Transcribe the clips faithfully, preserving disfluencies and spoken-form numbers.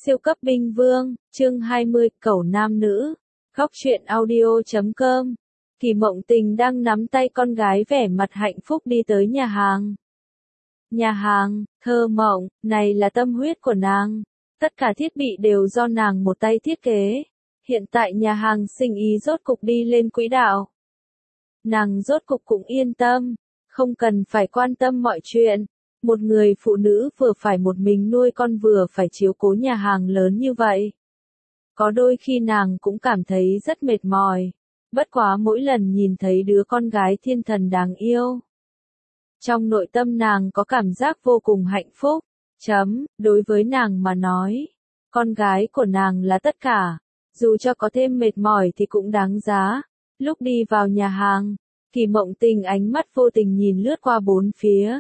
Siêu cấp binh vương, chương hai mươi, cẩu nam nữ. Góc truyện audio chấm com. Kỳ Mộng Tình đang nắm tay con gái vẻ mặt hạnh phúc đi tới nhà hàng. Nhà hàng, thơ mộng, này là tâm huyết của nàng. Tất cả thiết bị đều do nàng một tay thiết kế. Hiện tại nhà hàng sinh ý rốt cục đi lên quỹ đạo. Nàng rốt cục cũng yên tâm, không cần phải quan tâm mọi chuyện. Một người phụ nữ vừa phải một mình nuôi con vừa phải chiếu cố nhà hàng lớn như vậy. Có đôi khi nàng cũng cảm thấy rất mệt mỏi. Bất quá mỗi lần nhìn thấy đứa con gái thiên thần đáng yêu. Trong nội tâm nàng có cảm giác vô cùng hạnh phúc. Chấm, đối với nàng mà nói. Con gái của nàng là tất cả. Dù cho có thêm mệt mỏi thì cũng đáng giá. Lúc đi vào nhà hàng, Kỳ Mộng Tình ánh mắt vô tình nhìn lướt qua bốn phía.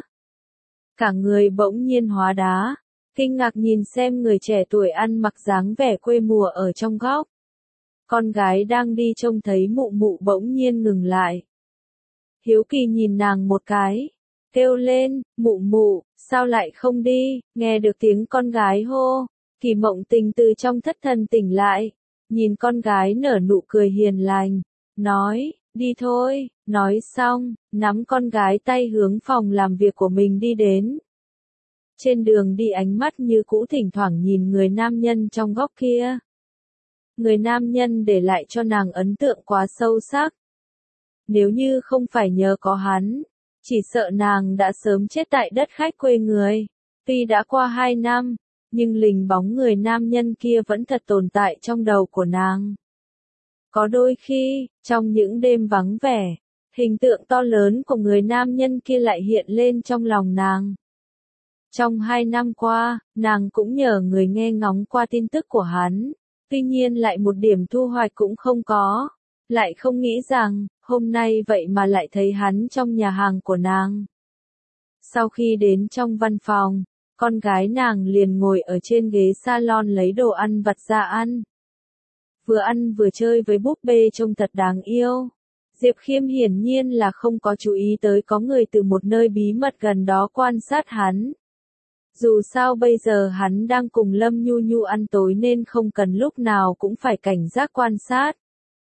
Cả người bỗng nhiên hóa đá, kinh ngạc nhìn xem người trẻ tuổi ăn mặc dáng vẻ quê mùa ở trong góc. Con gái đang đi trông thấy mụ mụ bỗng nhiên ngừng lại. Hiếu kỳ nhìn nàng một cái, kêu lên, mụ mụ, sao lại không đi, nghe được tiếng con gái hô. Kỳ Mộng Tình từ trong thất thần tỉnh lại, nhìn con gái nở nụ cười hiền lành, nói, đi thôi, nói xong, nắm con gái tay hướng phòng làm việc của mình đi đến. Trên đường đi ánh mắt như cũ thỉnh thoảng nhìn người nam nhân trong góc kia. Người nam nhân để lại cho nàng ấn tượng quá sâu sắc. Nếu như không phải nhờ có hắn, chỉ sợ nàng đã sớm chết tại đất khách quê người. Tuy đã qua hai năm, nhưng lình bóng người nam nhân kia vẫn thật tồn tại trong đầu của nàng. Có đôi khi, trong những đêm vắng vẻ, hình tượng to lớn của người nam nhân kia lại hiện lên trong lòng nàng. Trong hai năm qua, nàng cũng nhờ người nghe ngóng qua tin tức của hắn, tuy nhiên lại một điểm thu hoạch cũng không có, lại không nghĩ rằng, hôm nay vậy mà lại thấy hắn trong nhà hàng của nàng. Sau khi đến trong văn phòng, con gái nàng liền ngồi ở trên ghế salon lấy đồ ăn vặt ra ăn. Vừa ăn vừa chơi với búp bê trông thật đáng yêu. Diệp Khiêm hiển nhiên là không có chú ý tới có người từ một nơi bí mật gần đó quan sát hắn. Dù sao bây giờ hắn đang cùng Lâm Nhu Nhu ăn tối nên không cần lúc nào cũng phải cảnh giác quan sát.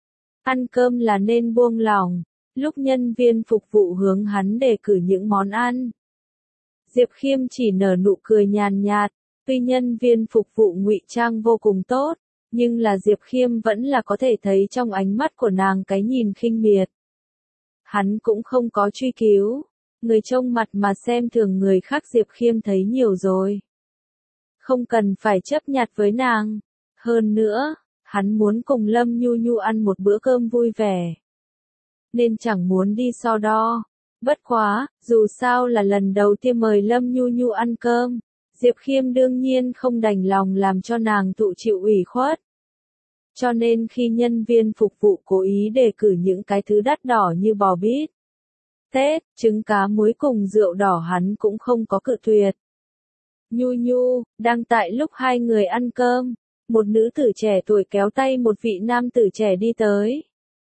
Ăn cơm là nên buông lỏng, lúc nhân viên phục vụ hướng hắn đề cử những món ăn. Diệp Khiêm chỉ nở nụ cười nhàn nhạt, tuy nhân viên phục vụ ngụy trang vô cùng tốt. Nhưng là Diệp Khiêm vẫn là có thể thấy trong ánh mắt của nàng cái nhìn khinh miệt. Hắn cũng không có truy cứu. Người trông mặt mà xem thường người khác Diệp Khiêm thấy nhiều rồi. Không cần phải chấp nhặt với nàng. Hơn nữa, hắn muốn cùng Lâm Nhu Nhu ăn một bữa cơm vui vẻ. Nên chẳng muốn đi so đo. Bất quá, dù sao là lần đầu tiên mời Lâm Nhu Nhu ăn cơm. Diệp Khiêm đương nhiên không đành lòng làm cho nàng thụ chịu ủy khuất. Cho nên khi nhân viên phục vụ cố ý đề cử những cái thứ đắt đỏ như bò bít, tết, trứng cá muối cùng rượu đỏ hắn cũng không có cự tuyệt. Nhu Nhu, đang tại lúc hai người ăn cơm, một nữ tử trẻ tuổi kéo tay một vị nam tử trẻ đi tới.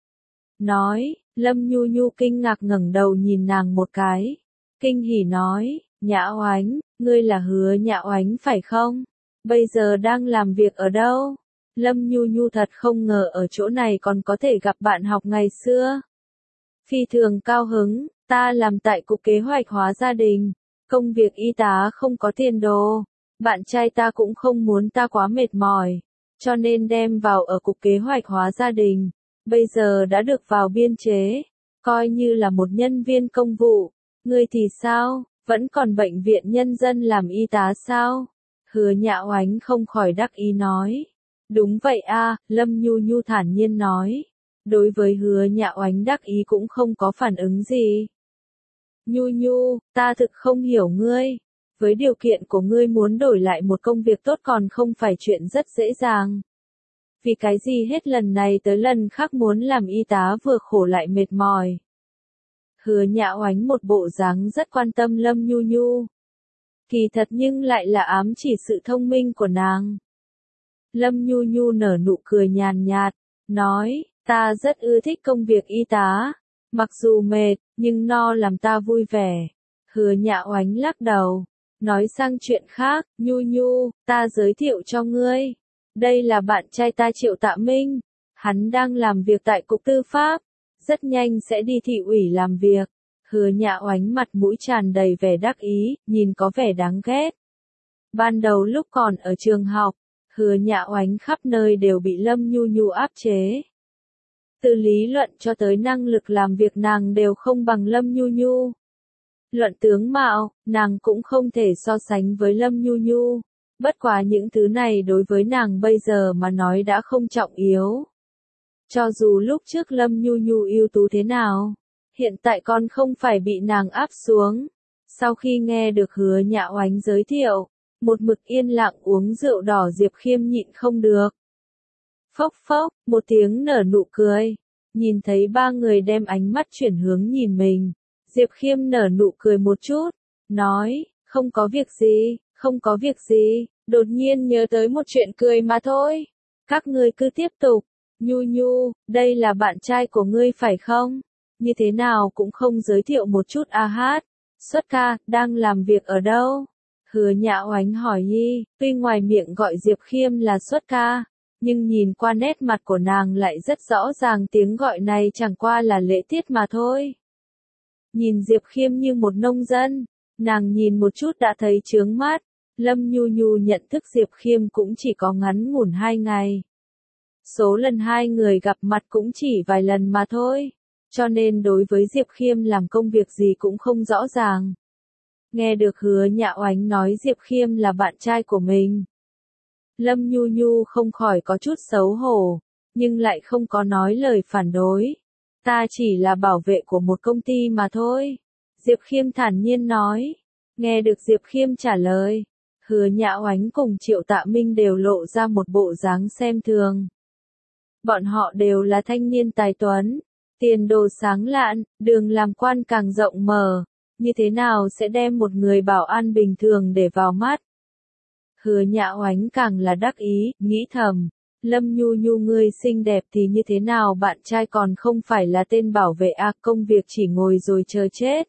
Nói, Lâm Nhu Nhu kinh ngạc ngẩng đầu nhìn nàng một cái. Kinh hỉ nói, Nhã Oánh, ngươi là Hứa Nhã Oánh phải không? Bây giờ đang làm việc ở đâu? Lâm Nhu Nhu thật không ngờ ở chỗ này còn có thể gặp bạn học ngày xưa. Phi thường cao hứng, ta làm tại cục kế hoạch hóa gia đình. Công việc y tá không có tiền đồ. Bạn trai ta cũng không muốn ta quá mệt mỏi. Cho nên đem vào ở cục kế hoạch hóa gia đình. Bây giờ đã được vào biên chế. Coi như là một nhân viên công vụ. Ngươi thì sao? Vẫn còn bệnh viện nhân dân làm y tá sao? Hứa Nhã Oánh không khỏi đắc ý nói. Đúng vậy a, Lâm Nhu Nhu thản nhiên nói. Đối với Hứa Nhã Oánh đắc ý cũng không có phản ứng gì. Nhu Nhu, ta thực không hiểu ngươi. Với điều kiện của ngươi muốn đổi lại một công việc tốt còn không phải chuyện rất dễ dàng. Vì cái gì hết lần này tới lần khác muốn làm y tá vừa khổ lại mệt mỏi. Hứa Nhã Oánh một bộ dáng rất quan tâm Lâm Nhu Nhu. Kỳ thật nhưng lại là ám chỉ sự thông minh của nàng. Lâm Nhu Nhu nở nụ cười nhàn nhạt, nói, ta rất ưa thích công việc y tá. Mặc dù mệt, nhưng no làm ta vui vẻ. Hứa Nhã Oánh lắc đầu, Nói sang chuyện khác, Nhu Nhu, ta giới thiệu cho ngươi. Đây là bạn trai ta Triệu Tạ Minh. Hắn đang làm việc tại Cục Tư pháp. Rất nhanh sẽ đi thị ủy làm việc. Hứa Nhạ Oánh mặt mũi tràn đầy vẻ đắc ý, nhìn có vẻ đáng ghét. Ban đầu lúc còn ở trường học, Hứa Nhạ Oánh khắp nơi đều bị Lâm Nhu Nhu áp chế. Từ lý luận cho tới năng lực làm việc nàng đều không bằng Lâm Nhu Nhu. Luận tướng mạo, nàng cũng không thể so sánh với Lâm Nhu Nhu. Bất quá những thứ này đối với nàng bây giờ mà nói đã không trọng yếu. Cho dù lúc trước Lâm Nhu Nhu ưu tú thế nào, hiện tại còn không phải bị nàng áp xuống. Sau khi nghe được Hứa Nhạ Oánh giới thiệu, một mực yên lặng uống rượu đỏ Diệp Khiêm nhịn không được. Phốc phốc, một tiếng nở nụ cười. Nhìn thấy ba người đem ánh mắt chuyển hướng nhìn mình. Diệp Khiêm nở nụ cười một chút, nói, không có việc gì, không có việc gì, đột nhiên nhớ tới một chuyện cười mà thôi. Các ngươi cứ tiếp tục. Nhu Nhu, đây là bạn trai của ngươi phải không? Như thế nào cũng không giới thiệu một chút a hát. Xuất ca, đang làm việc ở đâu? Hứa Nhạ Oánh hỏi Nhi, tuy ngoài miệng gọi Diệp Khiêm là xuất ca, nhưng nhìn qua nét mặt của nàng lại rất rõ ràng tiếng gọi này chẳng qua là lễ tiết mà thôi. Nhìn Diệp Khiêm như một nông dân, nàng nhìn một chút đã thấy chướng mắt. Lâm Nhu Nhu nhận thức Diệp Khiêm cũng chỉ có ngắn ngủn hai ngày. Số lần hai người gặp mặt cũng chỉ vài lần mà thôi, cho nên đối với Diệp Khiêm làm công việc gì cũng không rõ ràng. Nghe được Hứa Nhạ Oánh nói Diệp Khiêm là bạn trai của mình, Lâm Nhu Nhu không khỏi có chút xấu hổ, nhưng lại không có nói lời phản đối. Ta chỉ là bảo vệ của một công ty mà thôi. Diệp Khiêm thản nhiên nói. Nghe được Diệp Khiêm trả lời, Hứa Nhạ Oánh cùng Triệu Tạ Minh đều lộ ra một bộ dáng xem thường. Bọn họ đều là thanh niên tài tuấn, tiền đồ sáng lạn, đường làm quan càng rộng mở, như thế nào sẽ đem một người bảo an bình thường để vào mắt. Hứa Nhạ Oánh càng là đắc ý, nghĩ thầm, Lâm Nhu Nhu ngươi xinh đẹp thì như thế nào bạn trai còn không phải là tên bảo vệ à, công việc chỉ ngồi rồi chờ chết.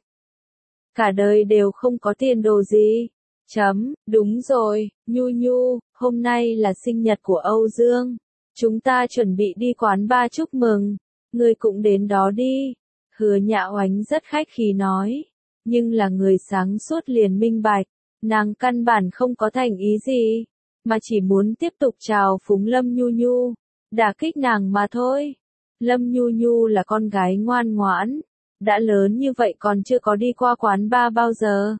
Cả đời đều không có tiền đồ gì. Chấm, đúng rồi, Nhu Nhu, hôm nay là sinh nhật của Âu Dương. Chúng ta chuẩn bị đi quán bar chúc mừng, ngươi cũng đến đó đi. Hứa Nhạ Oánh rất khách khí nói, nhưng là người sáng suốt liền minh bạch, nàng căn bản không có thành ý gì, mà chỉ muốn tiếp tục chào phúng Lâm Nhu Nhu, đả kích nàng mà thôi. Lâm Nhu Nhu là con gái ngoan ngoãn, đã lớn như vậy còn chưa có đi qua quán bar bao giờ.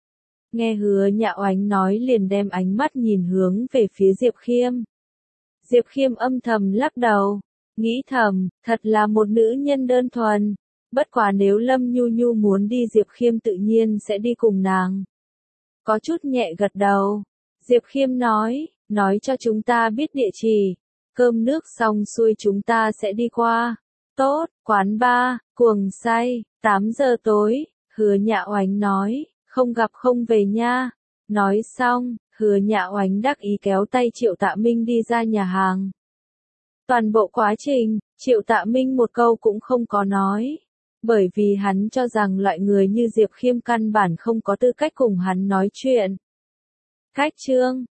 Nghe Hứa Nhạ Oánh nói liền đem ánh mắt nhìn hướng về phía Diệp Khiêm. Diệp Khiêm âm thầm lắc đầu, nghĩ thầm, thật là một nữ nhân đơn thuần. Bất quá nếu Lâm Nhu Nhu muốn đi Diệp Khiêm tự nhiên sẽ đi cùng nàng. Có chút nhẹ gật đầu. Diệp Khiêm nói, nói cho chúng ta biết địa chỉ. Cơm nước xong xuôi chúng ta sẽ đi qua. Tốt, quán bar, cuồng say, tám giờ tối, Hứa Nhạ Oánh nói, không gặp không về nha. Nói xong, Hứa Nhạ Oánh đắc ý kéo tay Triệu Tạ Minh đi ra nhà hàng. Toàn bộ quá trình, Triệu Tạ Minh một câu cũng không có nói. Bởi vì hắn cho rằng loại người như Diệp Khiêm căn bản không có tư cách cùng hắn nói chuyện. Cách chương